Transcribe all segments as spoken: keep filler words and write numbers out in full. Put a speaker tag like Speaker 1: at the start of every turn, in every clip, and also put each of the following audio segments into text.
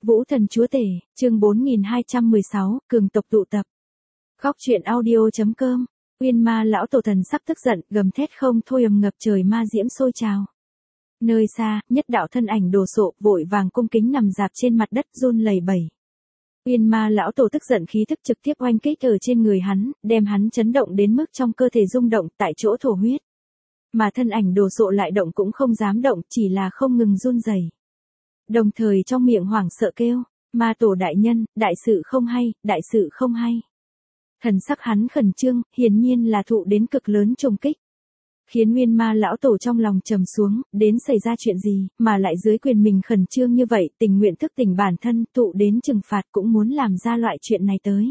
Speaker 1: Vũ Thần Chúa Tể, chương bốn nghìn hai trăm mười sáu, cường tộc tụ tập. Góc truyện audio.com. Uyên Ma lão tổ thần sắc tức giận, gầm thét không thôi ầm ngập trời ma diễm sôi trào. Nơi xa, nhất đạo thân ảnh đồ sộ, vội vàng cung kính nằm dạp trên mặt đất run lẩy bẩy. Uyên Ma lão tổ tức giận khí tức trực tiếp oanh kích ở trên người hắn, đem hắn chấn động đến mức trong cơ thể rung động tại chỗ thổ huyết. Mà thân ảnh đồ sộ lại động cũng không dám động, chỉ là không ngừng run rẩy. Đồng thời trong miệng hoảng sợ kêu, Ma tổ đại nhân, đại sự không hay, đại sự không hay. Thần sắc hắn khẩn trương, hiển nhiên là thụ đến cực lớn trùng kích. Khiến Uyên Ma lão tổ trong lòng trầm xuống, đến xảy ra chuyện gì, mà lại dưới quyền mình khẩn trương như vậy, tình nguyện thức tỉnh bản thân, tụ đến trừng phạt cũng muốn làm ra loại chuyện này tới.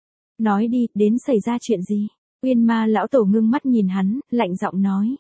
Speaker 1: Nói đi, đến xảy ra chuyện gì? Uyên Ma lão tổ ngưng mắt nhìn hắn, lạnh giọng nói.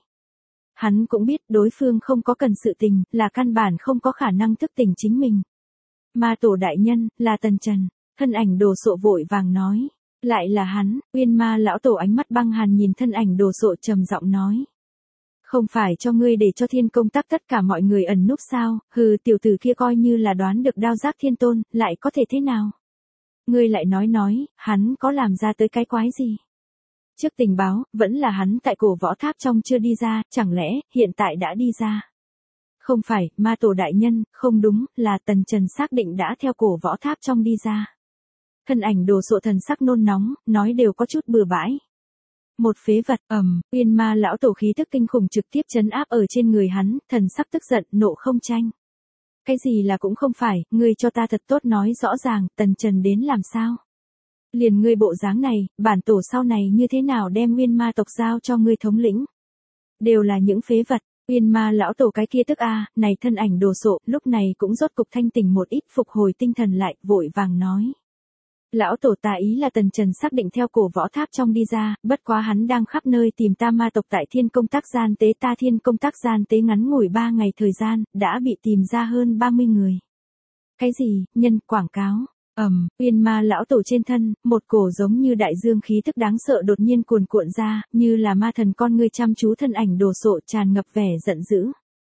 Speaker 1: Hắn cũng biết đối phương không có cần sự tình, là căn bản không có khả năng thức tỉnh chính mình. Ma tổ đại nhân, là Tần Trần, thân ảnh đồ sộ vội vàng nói. Lại là hắn, Uyên Ma lão tổ ánh mắt băng hàn nhìn thân ảnh đồ sộ trầm giọng nói. Không phải cho ngươi để cho thiên công tác tất cả mọi người ẩn núp sao, hừ tiểu tử kia coi như là đoán được đao giác thiên tôn, lại có thể thế nào? Ngươi lại nói nói, hắn có làm ra tới cái quái gì? Trước tình báo, vẫn là hắn tại cổ võ tháp trong chưa đi ra, chẳng lẽ, hiện tại đã đi ra? Không phải, Ma tổ đại nhân, không đúng, là Tần Trần xác định đã theo cổ võ tháp trong đi ra. Thân ảnh đồ sộ thần sắc nôn nóng, nói đều có chút bừa bãi. Một phế vật, ầm, Uyên Ma lão tổ khí tức kinh khủng trực tiếp trấn áp ở trên người hắn, thần sắc tức giận, nộ không tranh. Cái gì là cũng không phải, ngươi cho ta thật tốt nói rõ ràng, Tần Trần đến làm sao? Liền ngươi bộ dáng này, bản tổ sau này như thế nào đem Uyên Ma tộc giao cho ngươi thống lĩnh? Đều là những phế vật, Uyên Ma lão tổ cái kia tức a, này thân ảnh đồ sộ, lúc này cũng rốt cục thanh tỉnh một ít, phục hồi tinh thần lại, vội vàng nói. Lão tổ ta ý là Tần Trần xác định theo cổ võ tháp trong đi ra, bất quá hắn đang khắp nơi tìm ta ma tộc tại thiên công tác gian tế, ta thiên công tác gian tế ngắn ngủi ba ngày thời gian, đã bị tìm ra hơn ba mươi người. Cái gì, nhân, quảng cáo, ầm, Uyên Ma lão tổ trên thân, một cổ giống như đại dương khí tức đáng sợ đột nhiên cuồn cuộn ra, như là ma thần con ngươi chăm chú thân ảnh đồ sộ tràn ngập vẻ giận dữ.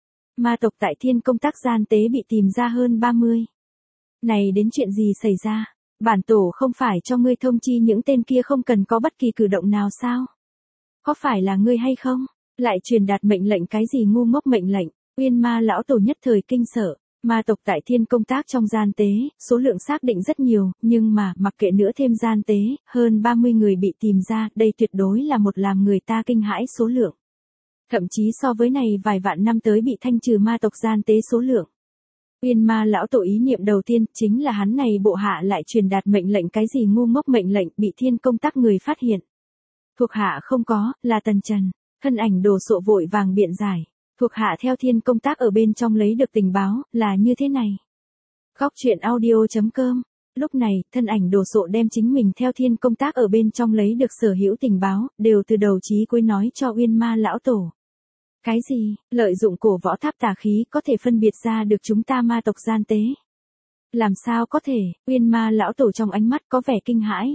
Speaker 1: Ma tộc tại thiên công tác gian tế bị tìm ra hơn ba mươi. Này đến chuyện gì xảy ra? Bản tổ không phải cho ngươi thông chi những tên kia không cần có bất kỳ cử động nào sao? Có phải là ngươi hay không? Lại truyền đạt mệnh lệnh cái gì ngu ngốc mệnh lệnh? Uyên Ma lão tổ nhất thời kinh sợ. Ma tộc tại thiên công tác trong gian tế, số lượng xác định rất nhiều, nhưng mà, mặc kệ nữa thêm gian tế, hơn ba mươi người bị tìm ra, đây tuyệt đối là một làm người ta kinh hãi số lượng. Thậm chí so với này vài vạn năm tới bị thanh trừ ma tộc gian tế số lượng. Uyên Ma lão tổ ý niệm đầu tiên chính là hắn này bộ hạ lại truyền đạt mệnh lệnh cái gì ngu ngốc mệnh lệnh bị thiên công tác người phát hiện. Thuộc hạ không có, là Tần Trần, thân ảnh đồ sộ vội vàng biện giải. Thuộc hạ theo thiên công tác ở bên trong lấy được tình báo, là như thế này. Góc truyện audio.com. Lúc này, thân ảnh đồ sộ đem chính mình theo thiên công tác ở bên trong lấy được sở hữu tình báo, đều từ đầu chí cuối nói cho Uyên Ma lão tổ. Cái gì, lợi dụng cổ võ tháp tà khí có thể phân biệt ra được chúng ta ma tộc gian tế? Làm sao có thể, Uyên Ma lão tổ trong ánh mắt có vẻ kinh hãi.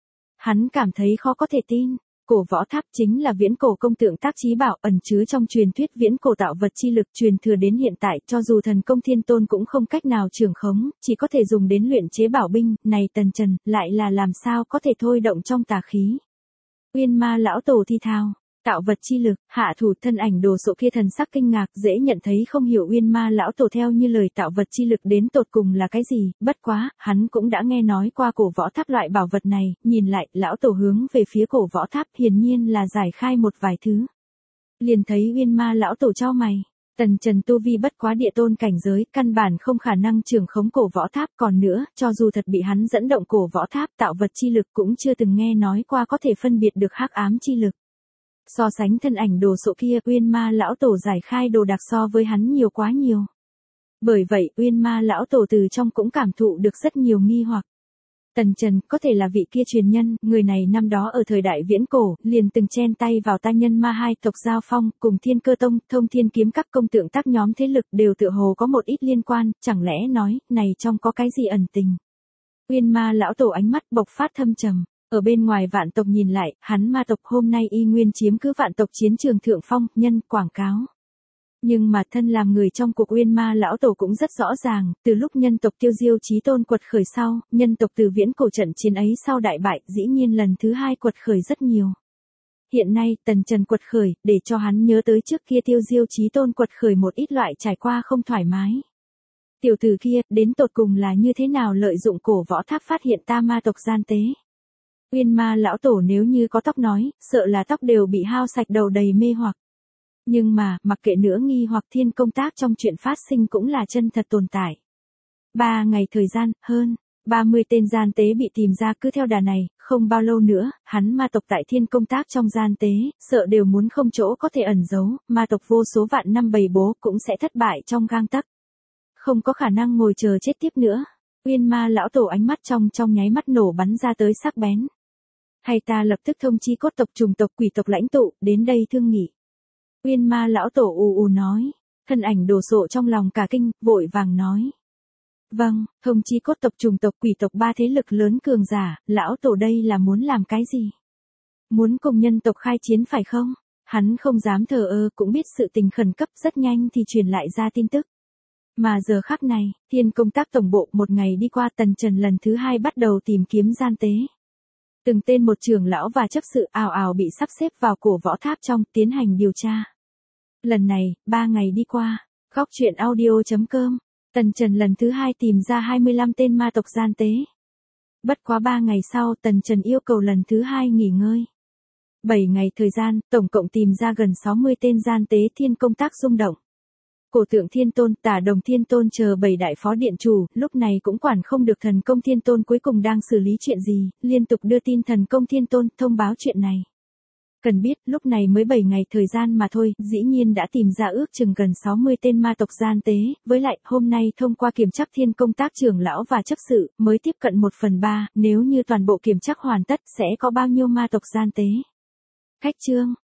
Speaker 1: Hắn cảm thấy khó có thể tin. Cổ võ tháp chính là viễn cổ công tượng tác chí bảo ẩn chứa trong truyền thuyết viễn cổ tạo vật chi lực truyền thừa đến hiện tại, cho dù thần công thiên tôn cũng không cách nào trưởng khống, chỉ có thể dùng đến luyện chế bảo binh, này Tần Trần, lại là làm sao có thể thôi động trong tà khí. Uyên Ma lão tổ thi thao, tạo vật chi lực, hạ thủ thân ảnh đồ sộ kia thần sắc kinh ngạc, dễ nhận thấy không hiểu Uyên Ma lão tổ theo như lời tạo vật chi lực đến tột cùng là cái gì, bất quá, hắn cũng đã nghe nói qua cổ võ tháp loại bảo vật này, nhìn lại, lão tổ hướng về phía cổ võ tháp hiển nhiên là giải khai một vài thứ. Liền thấy Uyên Ma lão tổ chau mày, Tần Trần tu vi bất quá địa tôn cảnh giới, căn bản không khả năng trưởng khống cổ võ tháp, còn nữa, cho dù thật bị hắn dẫn động cổ võ tháp tạo vật chi lực cũng chưa từng nghe nói qua có thể phân biệt được hắc ám chi lực. So sánh thân ảnh đồ sộ kia, Uyên Ma lão tổ giải khai đồ đạc so với hắn nhiều quá nhiều. Bởi vậy, Uyên Ma lão tổ từ trong cũng cảm thụ được rất nhiều nghi hoặc. Tần Trần, có thể là vị kia truyền nhân, người này năm đó ở thời đại viễn cổ, liền từng chen tay vào ta nhân ma hai tộc giao phong, cùng Thiên Cơ Tông, Thông Thiên Kiếm các công tượng tác nhóm thế lực đều tựa hồ có một ít liên quan, chẳng lẽ nói, này trong có cái gì ẩn tình. Uyên Ma lão tổ ánh mắt bộc phát thâm trầm. Ở bên ngoài vạn tộc nhìn lại, hắn ma tộc hôm nay y nguyên chiếm cứ vạn tộc chiến trường thượng phong, nhân, quảng cáo. Nhưng mà thân làm người trong cuộc Uyên Ma lão tổ cũng rất rõ ràng, từ lúc nhân tộc Tiêu Diêu Chí Tôn quật khởi sau, nhân tộc từ viễn cổ trận chiến ấy sau đại bại, dĩ nhiên lần thứ hai quật khởi rất nhiều. Hiện nay, Tần Trần quật khởi, để cho hắn nhớ tới trước kia Tiêu Diêu Chí Tôn quật khởi một ít loại trải qua không thoải mái. Tiểu tử kia, đến tột cùng là như thế nào lợi dụng cổ võ tháp phát hiện ta ma tộc gian tế. Uyên Ma lão tổ nếu như có tóc nói, sợ là tóc đều bị hao sạch đầu đầy mê hoặc. Nhưng mà, mặc kệ nữa nghi hoặc thiên công tác trong chuyện phát sinh cũng là chân thật tồn tại. Ba ngày thời gian, hơn, ba mươi tên gian tế bị tìm ra cứ theo đà này, không bao lâu nữa, hắn ma tộc tại thiên công tác trong gian tế, sợ đều muốn không chỗ có thể ẩn giấu, ma tộc vô số vạn năm bầy bố cũng sẽ thất bại trong gang tấc. Không có khả năng ngồi chờ chết tiếp nữa. Uyên Ma lão tổ ánh mắt trong trong nháy mắt nổ bắn ra tới sắc bén. Hay ta lập tức thông chi cốt tộc trùng tộc quỷ tộc lãnh tụ, đến đây thương nghị. Uyên Ma lão tổ ù ù nói, thân ảnh đồ sộ trong lòng cả kinh, vội vàng nói. Vâng, thông chi cốt tộc trùng tộc quỷ tộc ba thế lực lớn cường giả, lão tổ đây là muốn làm cái gì? Muốn cùng nhân tộc khai chiến phải không? Hắn không dám thờ ơ cũng biết sự tình khẩn cấp rất nhanh thì truyền lại ra tin tức. Mà giờ khắc này, thiên công tác tổng bộ một ngày đi qua Tần Trần lần thứ hai bắt đầu tìm kiếm gian tế. Từng tên một trưởng lão và chấp sự ào ào bị sắp xếp vào cổ võ tháp trong tiến hành điều tra. Lần này, ba ngày đi qua, góc truyện audio chấm com, Tần Trần lần thứ hai tìm ra hai mươi lăm tên ma tộc gian tế. Bất quá ba ngày sau Tần Trần yêu cầu lần thứ hai nghỉ ngơi. bảy ngày thời gian, tổng cộng tìm ra gần sáu mươi tên gian tế thiên công tác rung động. Cổ tượng thiên tôn, tả đồng thiên tôn chờ bảy đại phó điện chủ, lúc này cũng quản không được thần công thiên tôn cuối cùng đang xử lý chuyện gì, liên tục đưa tin thần công thiên tôn thông báo chuyện này. Cần biết, lúc này mới bảy ngày thời gian mà thôi, dĩ nhiên đã tìm ra ước chừng gần sáu mươi tên ma tộc gian tế, với lại, hôm nay thông qua kiểm tra thiên công tác trưởng lão và chấp sự, mới tiếp cận một phần ba, nếu như toàn bộ kiểm tra hoàn tất sẽ có bao nhiêu ma tộc gian tế. Khách chương